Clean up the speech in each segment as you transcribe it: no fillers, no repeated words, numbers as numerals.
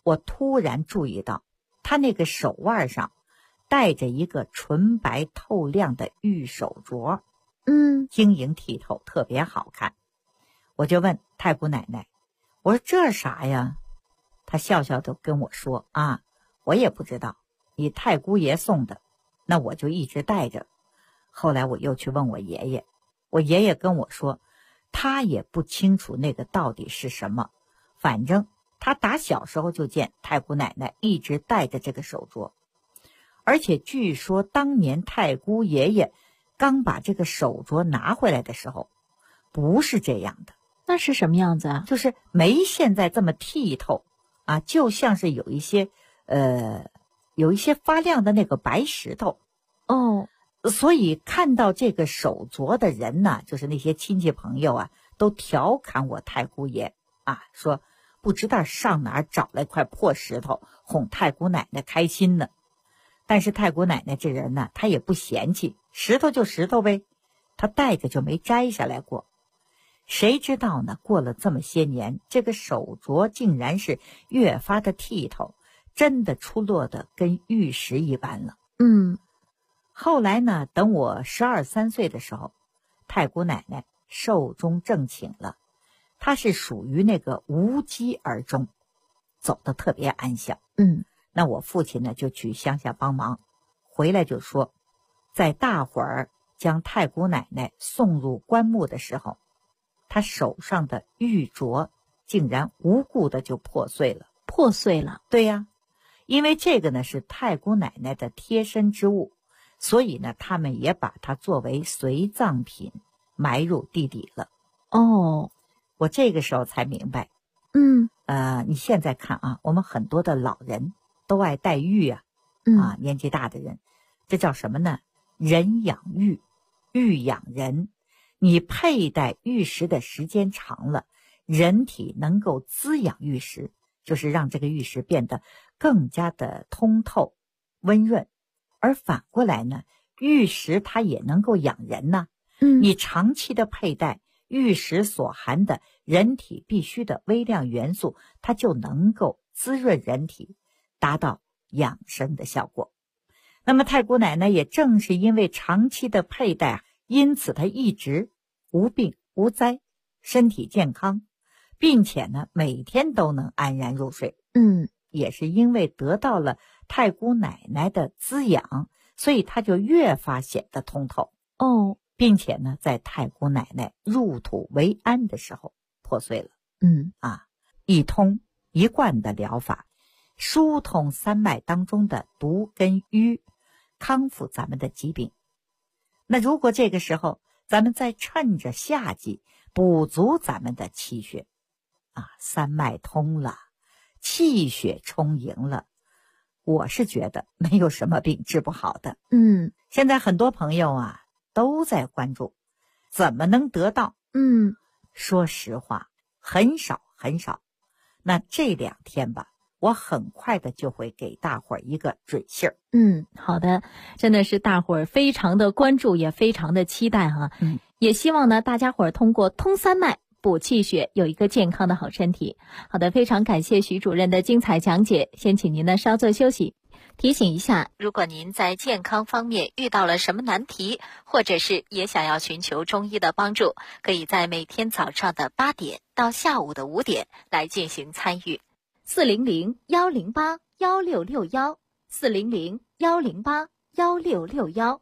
我突然注意到他那个手腕上戴着一个纯白透亮的玉手镯，晶莹剔透，特别好看。我就问太姑奶奶，我说这啥呀？她笑笑地跟我说啊，我也不知道，你太姑爷送的，那我就一直戴着。后来我又去问我爷爷，我爷爷跟我说，他也不清楚那个到底是什么，反正他打小时候就见太姑奶奶一直戴着这个手镯，而且据说当年太姑爷爷刚把这个手镯拿回来的时候，不是这样的。 那是什么样子啊？ 就是没现在这么剔透啊，就像是有一些发亮的那个白石头。所以看到这个手镯的人呢，就是那些亲戚朋友啊，都调侃我太姑爷啊，说不知道上哪儿找了一块破石头哄太姑奶奶开心呢。但是太姑奶奶这人呢，她也不嫌弃，石头就石头呗，她戴着就没摘下来过。谁知道呢，过了这么些年，这个手镯竟然是越发的剔透，真的出落的跟玉石一般了。后来呢，等我12、13岁的时候，太姑奶奶寿终正寝了，她是属于那个无疾而终，走得特别安详。那我父亲呢就去乡下帮忙，回来就说，在大伙儿将太姑奶奶送入棺木的时候，她手上的玉镯竟然无故的就破碎了。对呀，因为这个呢是太姑奶奶的贴身之物，所以呢他们也把它作为随葬品埋入地底了。我这个时候才明白。你现在看啊，我们很多的老人都爱戴玉啊，年纪大的人，这叫什么呢？人养玉，玉养人。你佩戴玉石的时间长了，人体能够滋养玉石，就是让这个玉石变得更加的通透、温润。而反过来呢，玉石它也能够养人呢。你长期的佩戴玉石所含的人体必需的微量元素，它就能够滋润人体，达到养生的效果。那么太姑奶奶也正是因为长期的佩戴，因此她一直无病无灾，身体健康，并且呢每天都能安然入睡。也是因为得到了太姑奶奶的滋养，所以她就越发显得通透。并且呢在太姑奶奶入土为安的时候破碎了。一通一贯的疗法，疏通三脉当中的毒跟瘀，康复咱们的疾病。那如果这个时候咱们再趁着夏季补足咱们的气血三脉通了，气血充盈了，我是觉得没有什么病治不好的。现在很多朋友啊都在关注怎么能得到。说实话很少很少。那这2天吧，我很快的就会给大伙儿一个准信儿。 好的，真的是大伙儿非常的关注，也非常的期待哈。也希望呢大家伙儿通过通三脉补气血，有一个健康的好身体。好的，非常感谢徐主任的精彩讲解，先请您呢稍作休息。提醒一下，如果您在健康方面遇到了什么难题，或者是也想要寻求中医的帮助，可以在每天早上的8点到下午的5点来进行参与。400-108-1661 400-108-1661。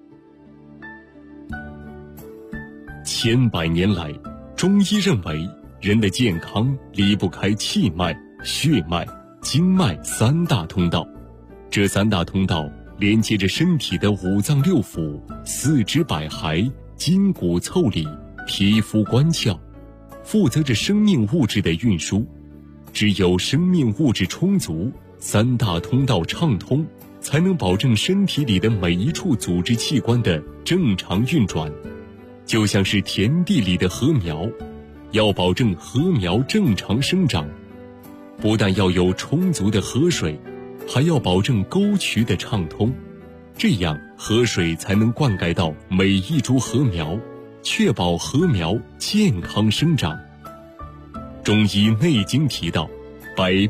千百年来，中医认为人的健康离不开气脉、血脉、经脉3大通道。这3大通道连接着身体的5脏6腑、四肢百骸、筋骨腠理、皮肤关窍，负责着生命物质的运输。只有生命物质充足，3大通道畅通，才能保证身体里的每一处组织器官的正常运转。就像是田地里的禾苗，要保证禾苗正常生长，不但要有充足的河水，还要保证沟渠的畅通，这样河水才能灌溉到每一株禾苗，确保禾苗健康生长。中医内经提到，百病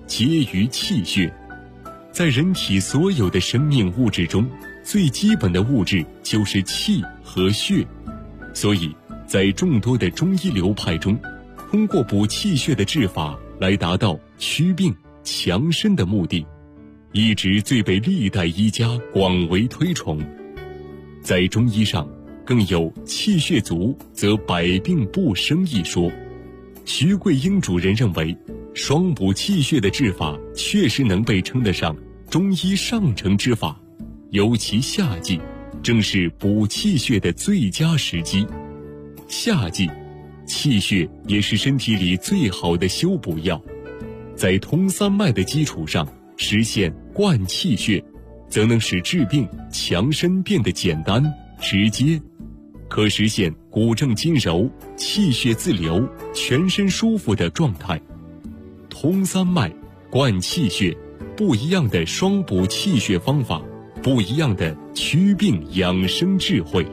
皆于气血。在人体所有的生命物质中，最基本的物质就是气和血。所以在众多的中医流派中，通过补气血的治法来达到祛病强身的目的，一直最被历代医家广为推崇。在中医上更有气血足则百病不生一说。徐桂英主任认为，双补气血的治法确实能被称得上中医上乘之法，尤其夏季正是补气血的最佳时机。夏季气血也是身体里最好的修补药，在通三脉的基础上实现灌气血，则能使治病强身变得简单直接，可实现骨正筋柔、气血自流、全身舒服的状态。通三脉、灌气血，不一样的双补气血方法，不一样的祛病养生智慧。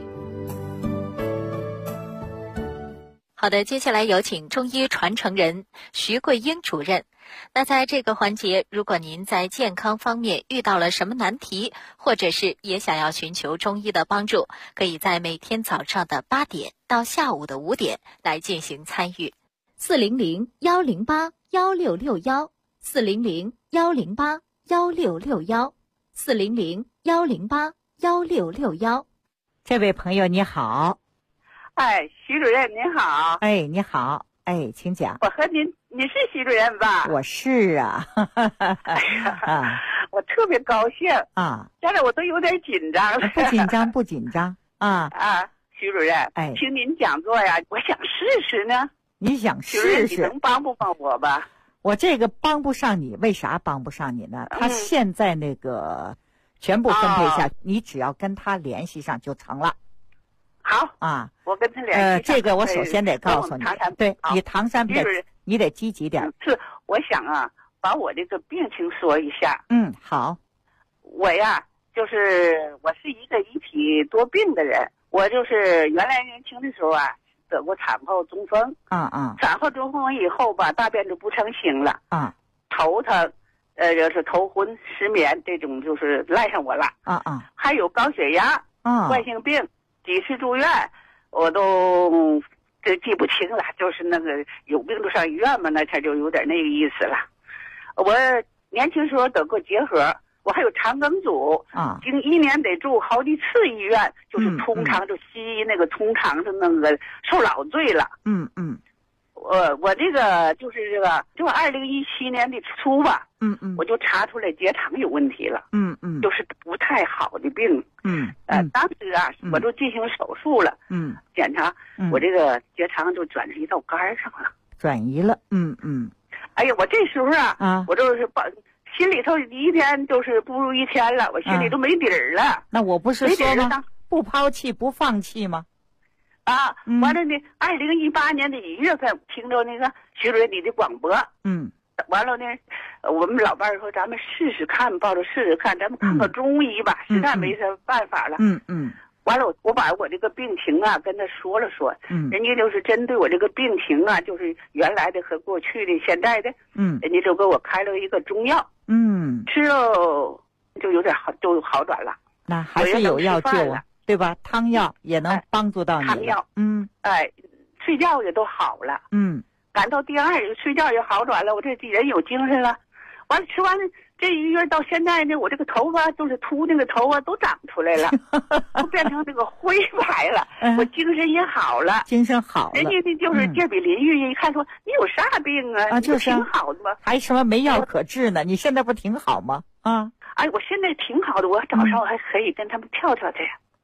好的，接下来有请中医传承人徐桂英主任。那在这个环节，如果您在健康方面遇到了什么难题，或者是也想要寻求中医的帮助，可以在每天早上的8点到下午的5点来进行参与。400-108-1661，400-108-1661，400-108-1661。 这位朋友你好。 哎，徐主任您好。 哎，你好。哎，请讲。 我和你是徐主任吧？ 我是啊。 啊，我特别高兴啊！ 现在我都有点紧张了。 不紧张，不紧张啊！ 啊，徐主任， 哎， 听您讲座呀，我想试试呢。 你想试试？ 你能帮不帮我吧？ 我这个帮不上你，为啥帮不上你呢？他现在那个全部分配下，你只要跟他联系上就成了。 好啊， 我跟他联系。 这个我首先得告诉你，对你唐山你得积极点。 是，我想啊，把我这个病情说一下。 好。 我呀，就是我是一个一体多病的人。我就是原来年轻的时候啊，得过产后中风。产后中风以后吧，大便就不成形了。头疼，就是头昏失眠这种，就是赖上我了。还有高血压。慢性病。几次住院，我都记不清了，就是那个有病就上医院嘛，那才就有点那个意思了。我年轻时候得过结核，我还有肠梗阻经1年得住好几次医院，就是通常就西医那个通常的那个受老罪了。我这个就是这个，就2017年的初吧，我就查出来结肠有问题了，就是不太好的病，当时啊，我就进行手术了，检查，我这个结肠就转移到肝上了， 转移了， 哎呀，我这时候啊，我就是心里头一天就是不如一天了，我心里都没底儿了。 那我不是说吗？不抛弃不放弃吗？ 完了呢，2018年的1月份听着那个徐主任你的广播，完了呢，我们老伴儿说咱们试试看，抱着试试看，咱们看看中医吧，实在没什么办法了。完了我把我这个病情啊跟他说了说，人家就是针对我这个病情啊，就是原来的和过去的、现在的，人家就给我开了一个中药，吃了就有点好，就好转了。 那还是有药救啊。对吧？汤药也能帮助到你。 汤药，睡觉也都好了。赶到第2日睡觉也好转了，我这人有精神了。完了吃完了这1月到现在呢，我这个头发就是秃那个头发都长出来了，都变成这个灰白了。我精神也好了， 精神好了。 人家就是这比邻居一看说你有啥病啊？ 就是挺好的吗？ 还什么没药可治呢？你现在不挺好吗？ 哎，我现在挺好的，我早上我还可以跟他们跳跳去。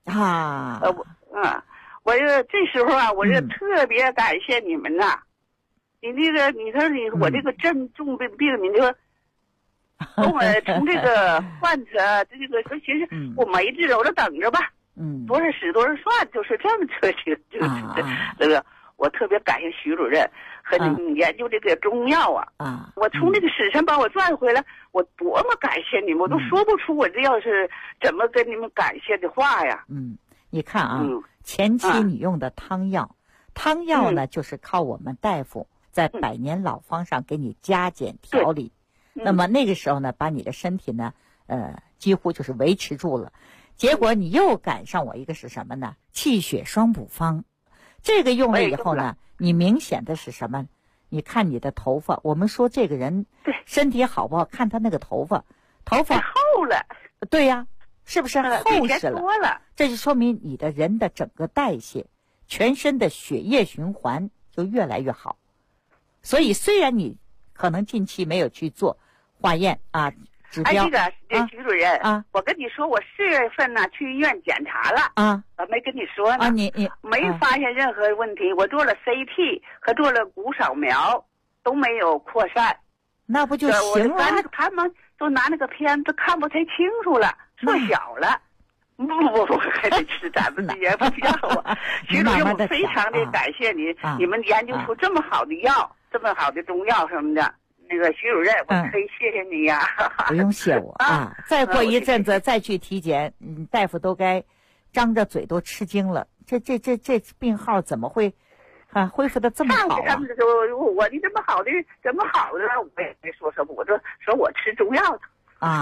我这时候啊，我就特别感谢你们呐！你这个，你说我这个重病，你就从我从这个患者这个说，其实我没治，我就等着吧。多少使多少算，就是这么测行。这个我特别感谢徐主任和你们研究这个中药啊。我从这个史上把我赚回来，我多么感谢你们，我都说不出我这要是怎么跟你们感谢的话呀。 你看啊，前期你用的汤药，汤药呢就是靠我们大夫在百年老方上给你加减调理， 那么那个时候呢，把你的身体呢，几乎就是维持住了。结果你又赶上我一个是什么呢？气血双补方，这个用了以后呢，你明显的是什么？你看你的头发，我们说这个人身体好不好，看他那个头发厚了。 对呀，是不是厚实了？ 多了， 这就说明你的人的整个代谢，全身的血液循环就越来越好。所以虽然你可能近期没有去做化验啊。指标徐主任我跟你说，我4月份呢去医院检查了我没跟你说呢你没发现任何问题，我做了 CT 和做了骨扫描都没有扩散， 那不就行了？ 他们都拿那个片子看不太清楚了，缩小了。不，还得吃咱们的也不要啊。徐主任，我非常的感谢你，你们研究出这么好的药，这么好的中药什么的。那个徐主任，我可以谢谢你呀。 不用谢我再过一阵子再去体检，大夫都该张着嘴都吃惊了。这病号怎么会恢复的这么好他们说我的这么好的，怎么好的？我也没说什么，我说我吃中药的。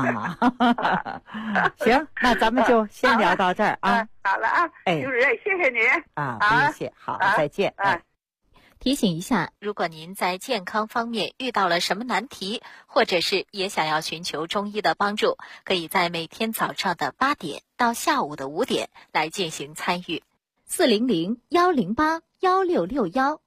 行，那咱们就先聊到这儿好了徐主任，谢谢你不用谢，好，再见提醒一下，如果您在健康方面遇到了什么难题，或者是也想要寻求中医的帮助，可以在每天早上的8点到下午的5点来进行参与。400-108-1661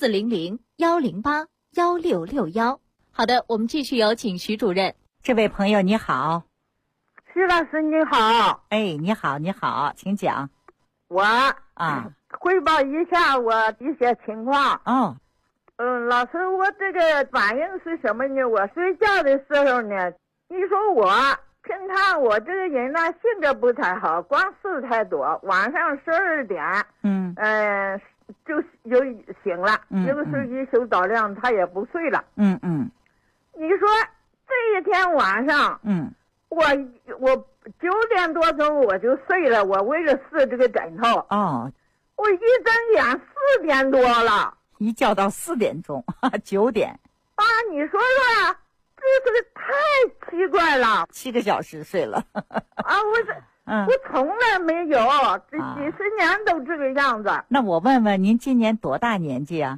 400-108-1661。好的，我们继续有请徐主任。 这位朋友你好。 徐老师你好。 你好，请讲。 我汇报一下我一些情况。老师，我这个反应是什么呢？我睡觉的时候呢，你说我平常我这个人呢性格不太好，光事太多，晚上12点就醒了，有的时候一宿到亮他也不睡了。你说这一天晚上我9点多钟我就睡了，我为了试这个枕头我一睁眼4点多了， 一觉到4点钟9点你说说，这是太奇怪了 ，7个小时睡了我从来没有，这几十年都这个样子。 那我问问您今年多大年纪啊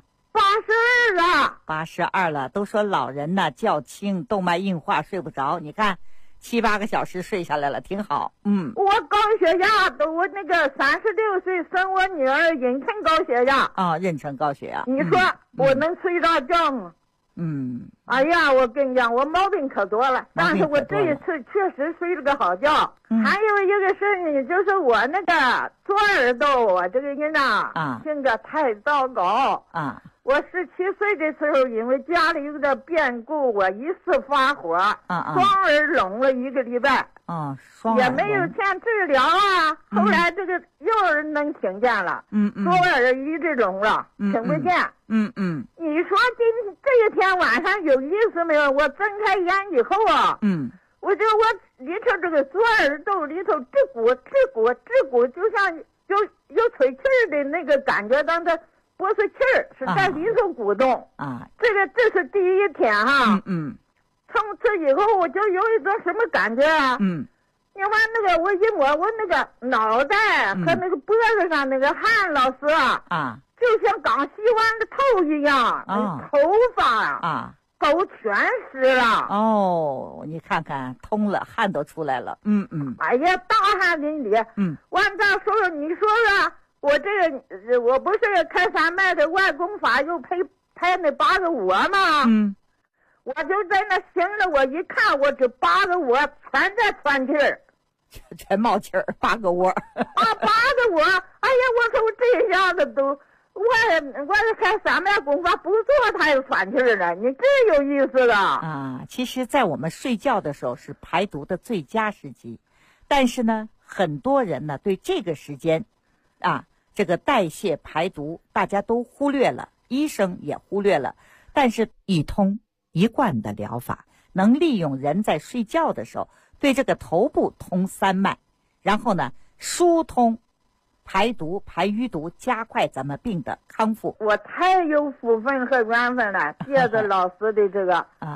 ？82了。 82了，都说老人呢觉轻，动脉硬化，睡不着。你看7、8个小时睡下来了，挺好。 我高血压我那个36岁生我女儿妊娠高血压妊娠高血压。 你说我能睡着觉吗？哎呀，我跟你讲，我毛病可多了，但是我这一次确实睡了个好觉。还有一个事呢，就是我那个左耳朵，我这个人性格太糟糕我17岁的时候，因为家里有点变故，我一次发火，双耳聋了1个礼拜，也没有钱治疗后来这个右耳能听见了，左耳一直聋了，听不见。你说这一天晚上有意思没有？我睁开眼以后我里头这个左耳朵里头吱鼓，就像有吹气儿的那个感觉，当的。不是气儿，是在里头鼓动这是第一天从此以后我就有一种什么感觉你看那个我一摸我那个脑袋和那个脖子上那个汗，老师就像刚洗完的头一样，头发都全湿了。 你看看通了，汗都出来了。 哎呀，大汗淋漓。完再说说，你说说。我我不是开山脉的外公法又拍那8个窝吗？我就在那醒了，我一看，我这8个窝全在喘气儿， 全冒气儿，8个窝。 8个窝，哎呀，我说这下子都，我开山脉功法不做，他又喘气儿了，你这有意思了其实，在我们睡觉的时候是排毒的最佳时机，但是呢，很多人呢对这个时间。这个代谢排毒大家都忽略了，医生也忽略了，但是一通一贯的疗法能利用人在睡觉的时候对这个头部通3脉，然后呢疏通排毒排淤毒，加快咱们病的康复。 我太有福分和缘分了，借着老师的这个这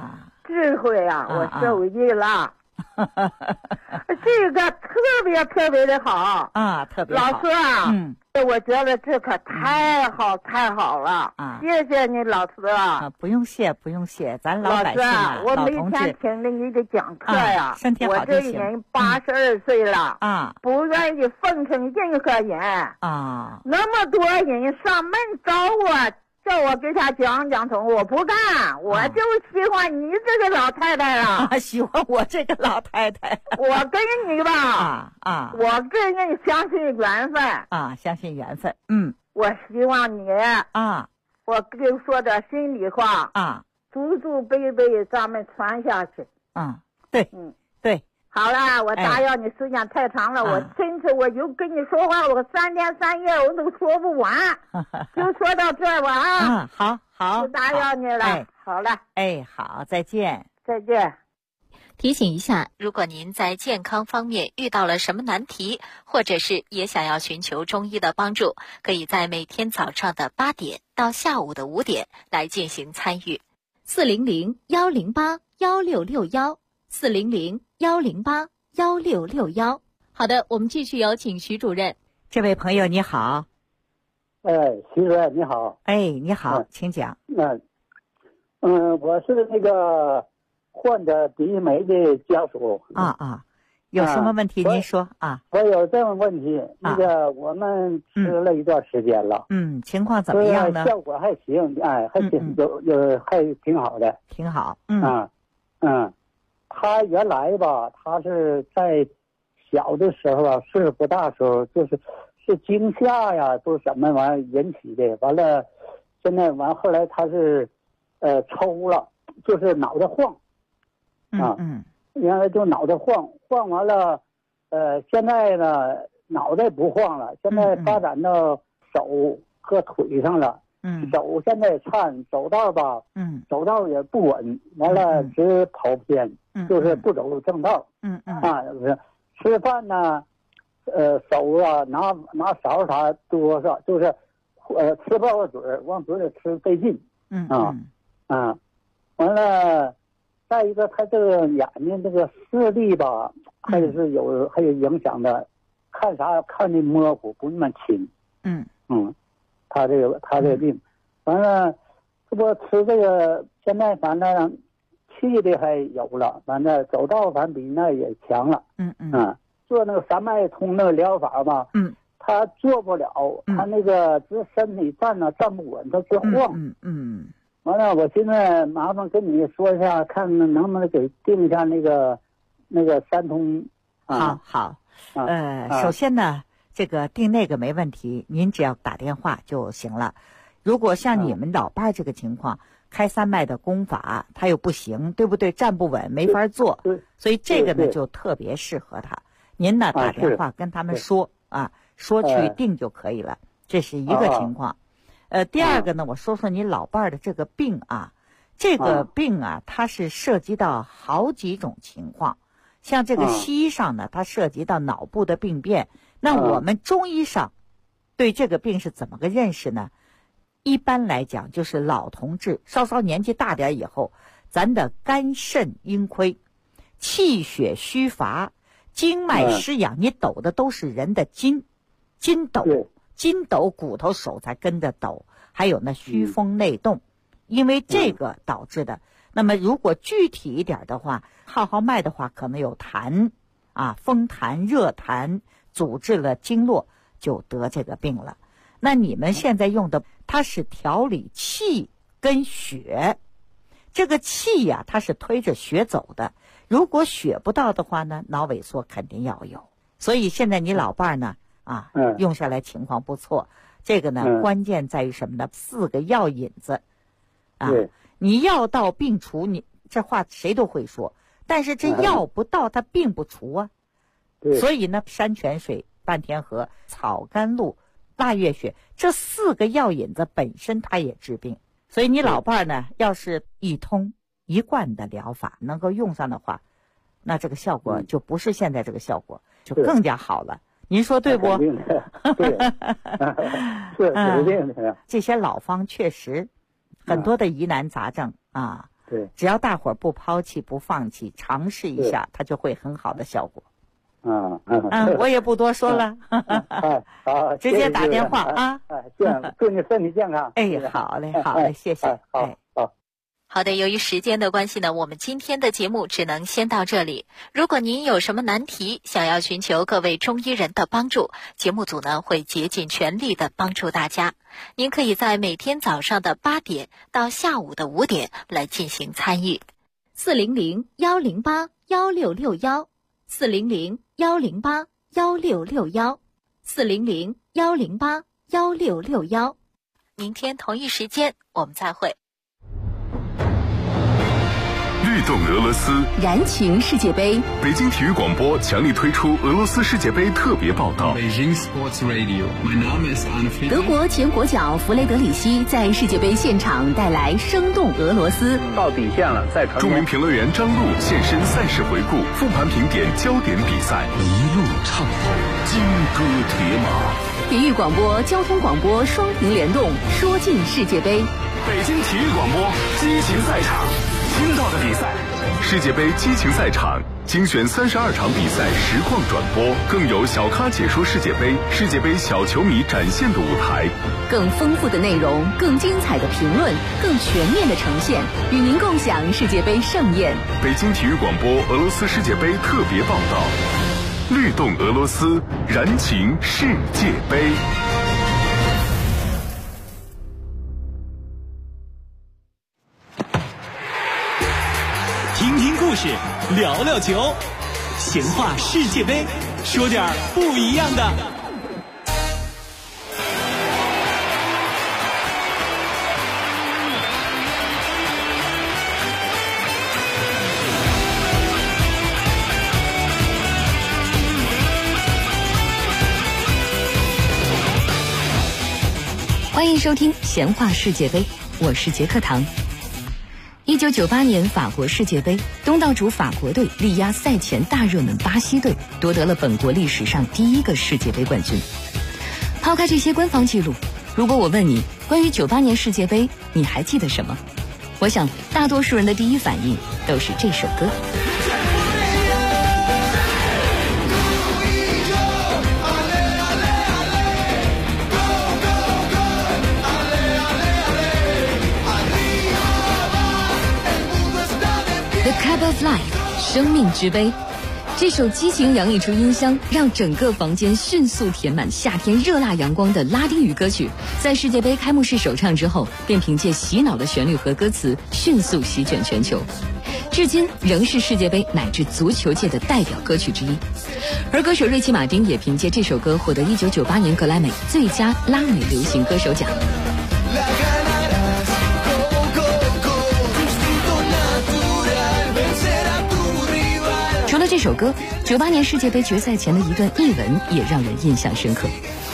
智慧啊，我受益了。这个特别的好啊，特别好。 老师啊，我觉得这可太好了啊！谢谢你，老师啊！ 不用谢，咱老百姓啊， 我每天听着你的讲课呀， 身体好我这一年82岁了啊， 不愿意奉承任何人啊， 那么多人上门找我。叫我给他讲通，我不干，我就喜欢你这个老太太了。 喜欢我这个老太太。 我跟你吧，我跟人相信缘分啊，相信缘分。 我希望你啊， 我跟你说点心里话啊， 祖祖辈辈咱们传下去。 对，对。 好了，我打扰你时间太长了，我甚至我就跟你说话，我3天3夜我都说不完，就说到这儿吧啊。 好， 不打扰你了。好了， 好，再见。 再见。 提醒一下，如果您在健康方面遇到了什么难题，或者是也想要寻求中医的帮助，可以在每天早上的8点到下午的5点来进行参与。400-108-1661，400-108-1661。好的，我们继续有请徐主任。 这位朋友你好。 徐主任你好。 你好，请讲。 我是那个患者鼻霉的家属。 有什么问题您说啊？ 我有这种问题，那个我们吃了一段时间了。 情况怎么样呢？ 效果还行，还挺还挺好的。 挺好。 他原来吧，他是在小的时候啊，岁数不大的时候，是惊吓呀，都什么玩意引起的。完了，现在后来他是抽了，就是脑袋晃。原来就脑袋晃完了，现在呢脑袋不晃了，现在发展到手和腿上了。手现在颤，走道吧，走道也不稳，完了直跑偏，就是不走正道。吃饭呢，手啊拿勺啥多少，就是吃不到嘴，往嘴里吃费劲。完了，再一个他这个眼睛这个视力吧，还有影响的，看啥看的模糊，不那么清。他这个病，完了，这不吃这个，现在反正气的还有了，反正走道反正比那也强了。做那个3脉通那个疗法吧，他做不了，他那个这身体站不稳，他直晃。完了，我现在麻烦跟你说一下，看能不能给定一下那个3通。 好，首先呢。这个定那个没问题，您只要打电话就行了。如果像你们老伴这个情况，开3脉的功法他又不行，对不对？站不稳，没法做，所以这个呢就特别适合他。您呢打电话跟他们说说去定就可以了，这是一个情况。第二个呢，我说说你老伴的这个病啊，这个病啊，它是涉及到好几种情况。像这个西医上呢，它涉及到脑部的病变。那我们中医上对这个病是怎么个认识呢？一般来讲，就是老同志稍稍年纪大点以后，咱的肝肾阴亏，气血虚乏，经脉失养，你抖的都是人的筋抖，骨头手才跟着抖，还有那虚风内动，因为这个导致的。那么如果具体一点的话，号脉的话，可能有痰风痰、热痰阻滞了经络，就得这个病了。那你们现在用的，它是调理气跟血，这个气呀，它是推着血走的。如果血不到的话呢，脑萎缩肯定要有。所以现在你老伴呢，用下来情况不错。这个呢，关键在于什么呢？4个药引子你药到病除，你这话谁都会说，但是这药不到，它病不除啊。所以呢，山泉水、半天河、草甘露、腊月雪这4个药引子本身它也治病。所以你老伴呢，要是一通一贯的疗法能够用上的话，那这个效果就不是现在这个效果，就更加好了。您说对不？ 对，是肯定的。 这些老方确实很多的疑难杂症对， 只要大伙儿不抛弃不放弃，尝试一下，它就会很好的效果。我也不多说了， 好， 直接打电话啊！ 祝你身体健康。 好嘞，谢谢。 好的，由于时间的关系呢，我们今天的节目只能先到这里。如果您有什么难题，想要寻求各位中医人的帮助，节目组呢会竭尽全力的帮助大家。您可以在每天早上的8点到下午的5点来进行参与。400-108-1661，400-108-1661，400-108-1661。明天同一时间我们再会。 律动俄罗斯， 燃情世界杯。 北京体育广播强力推出俄罗斯世界杯特别报道。 德国前国脚弗雷德里希在世界杯现场带来生动俄罗斯。 到底线了，再传。 著名评论员张璐现身赛事回顾，复盘评点焦点比赛，一路畅通，金戈铁马。 体育广播、交通广播双屏联动，说尽世界杯。 北京体育广播激情赛场，听到的比赛，世界杯激情赛场精选32场比赛实况转播，更有小咖解说世界杯，世界杯小球迷展现的舞台， 更丰富的内容，更精彩的评论，更全面的呈现，与您共享世界杯盛宴。 北京体育广播俄罗斯世界杯特别报道，律动俄罗斯，燃情世界杯。 听听故事，聊聊球，闲话世界杯，说点不一样的。 欢迎收听闲话世界杯，我是杰克唐。1998年法国世界杯，东道主法国队力压赛前大热门巴西队，夺得了本国历史上第一个世界杯冠军。抛开这些官方记录，如果我问你关于98年世界杯你还记得什么，我想大多数人的第一反应都是这首歌。The Cup of Life， 生命之杯。这首激情洋溢出音箱，让整个房间迅速填满夏天热辣阳光的拉丁语歌曲，在世界杯开幕式首唱之后，便凭借洗脑的旋律和歌词迅速席卷全球，至今仍是世界杯乃至足球界的代表歌曲之一。而歌手瑞奇·马丁也凭借这首歌获得1998年格莱美最佳拉美流行歌手奖。除了这首歌，98年世界杯决赛前的一段译文也让人印象深刻。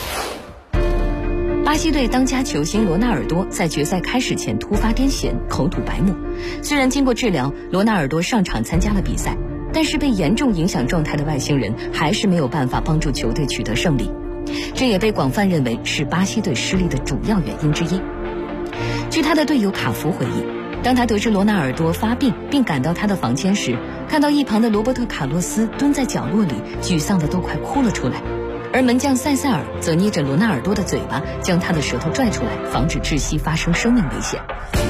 巴西队当家球星罗纳尔多在决赛开始前突发癫痫，口吐白沫。虽然经过治疗，罗纳尔多上场参加了比赛，但是被严重影响状态的外星人还是没有办法帮助球队取得胜利。这也被广泛认为是巴西队失利的主要原因之一。据他的队友卡福回忆，当他得知罗纳尔多发病并赶到他的房间时，看到一旁的罗伯特卡洛斯蹲在角落里，沮丧的都快哭了出来，而门将塞塞尔则捏着罗纳尔多的嘴巴，将他的舌头拽出来，防止窒息发生生命危险。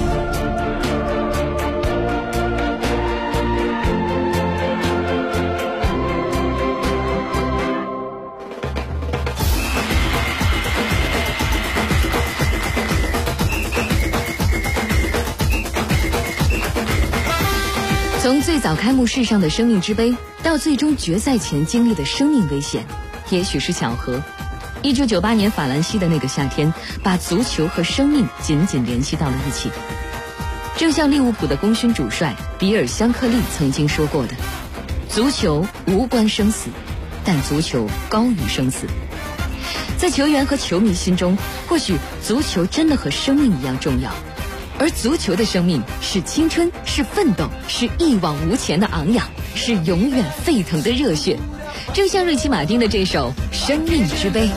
从最早开幕式上的生命之杯，到最终决赛前经历的生命危险，也许是巧合。1998年法兰西的那个夏天，把足球和生命紧紧联系到了一起。正像利物浦的功勋主帅比尔·香克利曾经说过的，足球无关生死，但足球高于生死。在球员和球迷心中，或许足球真的和生命一样重要，而足球的生命是青春，是奋斗，是一往无前的昂扬，是永远沸腾的热血。正像瑞奇·马丁的这首《生命之杯》。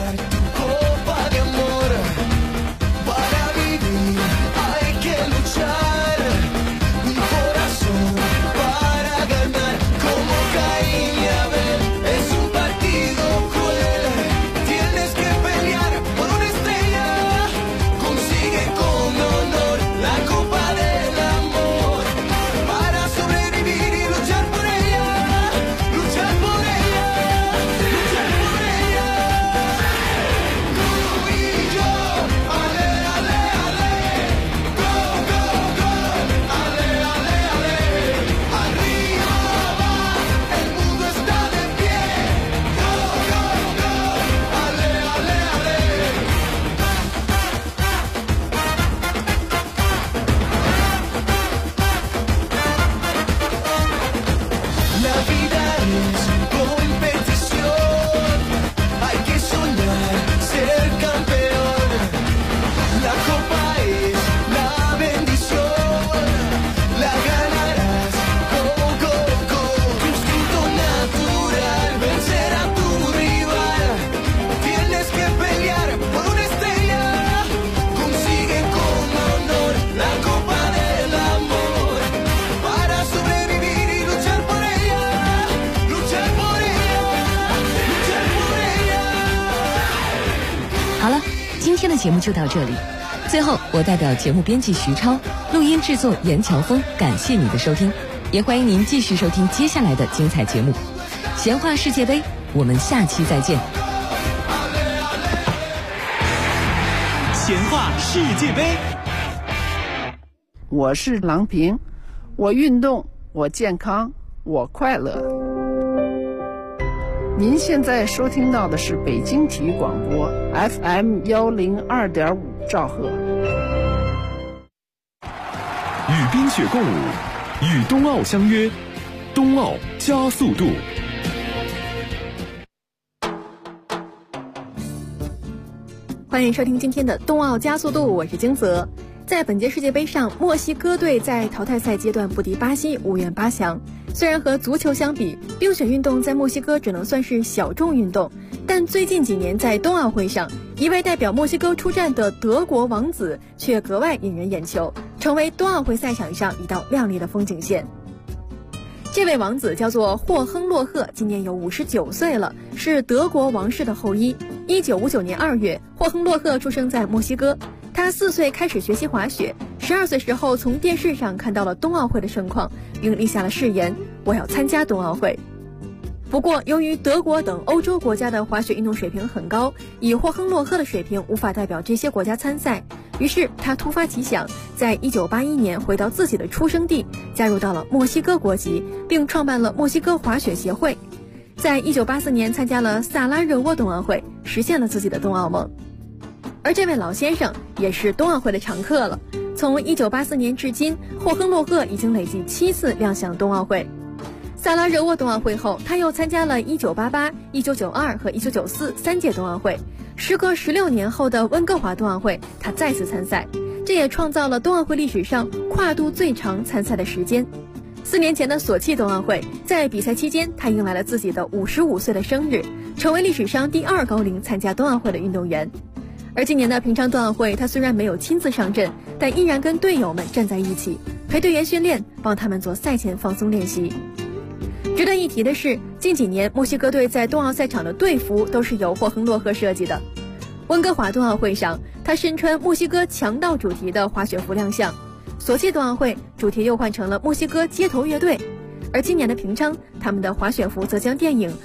今天的节目就到这里。最后，我代表节目编辑徐超，录音制作严乔峰，感谢你的收听，也欢迎您继续收听接下来的精彩节目。闲话世界杯，我们下期再见。 闲话世界杯， 我是郎平，我运动，我健康，我快乐。您现在收听到的是北京体育广播 FM 102.5兆赫。 与冰雪共舞，与冬奥相约，冬奥加速度。 欢迎收听今天的冬奥加速度，我是金泽。在本届世界杯上，墨西哥队在淘汰赛阶段不敌巴西，5愿8强。虽然和足球相比，冰雪运动在墨西哥只能算是小众运动，但最近几年在冬奥会上，一位代表墨西哥出战的德国王子却格外引人眼球，成为冬奥会赛场上一道亮丽的风景线。这位王子叫做霍亨洛赫，今年有59岁了，是德国王室的后裔。1959年2月，霍亨洛赫出生在墨西哥。他4岁开始学习滑雪，12岁时候从电视上看到了冬奥会的盛况，并立下了誓言：我要参加冬奥会。不过，由于德国等欧洲国家的滑雪运动水平很高，以霍亨洛赫的水平无法代表这些国家参赛，于是他突发奇想，在1981年回到自己的出生地，加入到了墨西哥国籍，并创办了墨西哥滑雪协会。在1984年参加了萨拉热窝冬奥会，实现了自己的冬奥梦。而这位老先生也是冬奥会的常客了，从1984年至今，霍亨洛赫已经累计7次亮相冬奥会。萨拉热窝冬奥会后，他又参加了1988、1992和1994 3届冬奥会。时隔16年后的温哥华冬奥会，他再次参赛，这也创造了冬奥会历史上跨度最长参赛的时间。4年前的索契冬奥会，在比赛期间，他迎来了自己的55岁的生日，成为历史上第2高龄参加冬奥会的运动员。而今年的平昌冬奥会，他虽然没有亲自上阵，但依然跟队友们站在一起，陪队员训练，帮他们做赛前放松练习。值得一提的是，近几年墨西哥队在冬奥赛场的队服都是由霍亨洛赫设计的。温哥华冬奥会上，他身穿墨西哥强盗主题的滑雪服亮相；索契冬奥会主题又换成了墨西哥街头乐队。而今年的平昌，他们的滑雪服则将电影《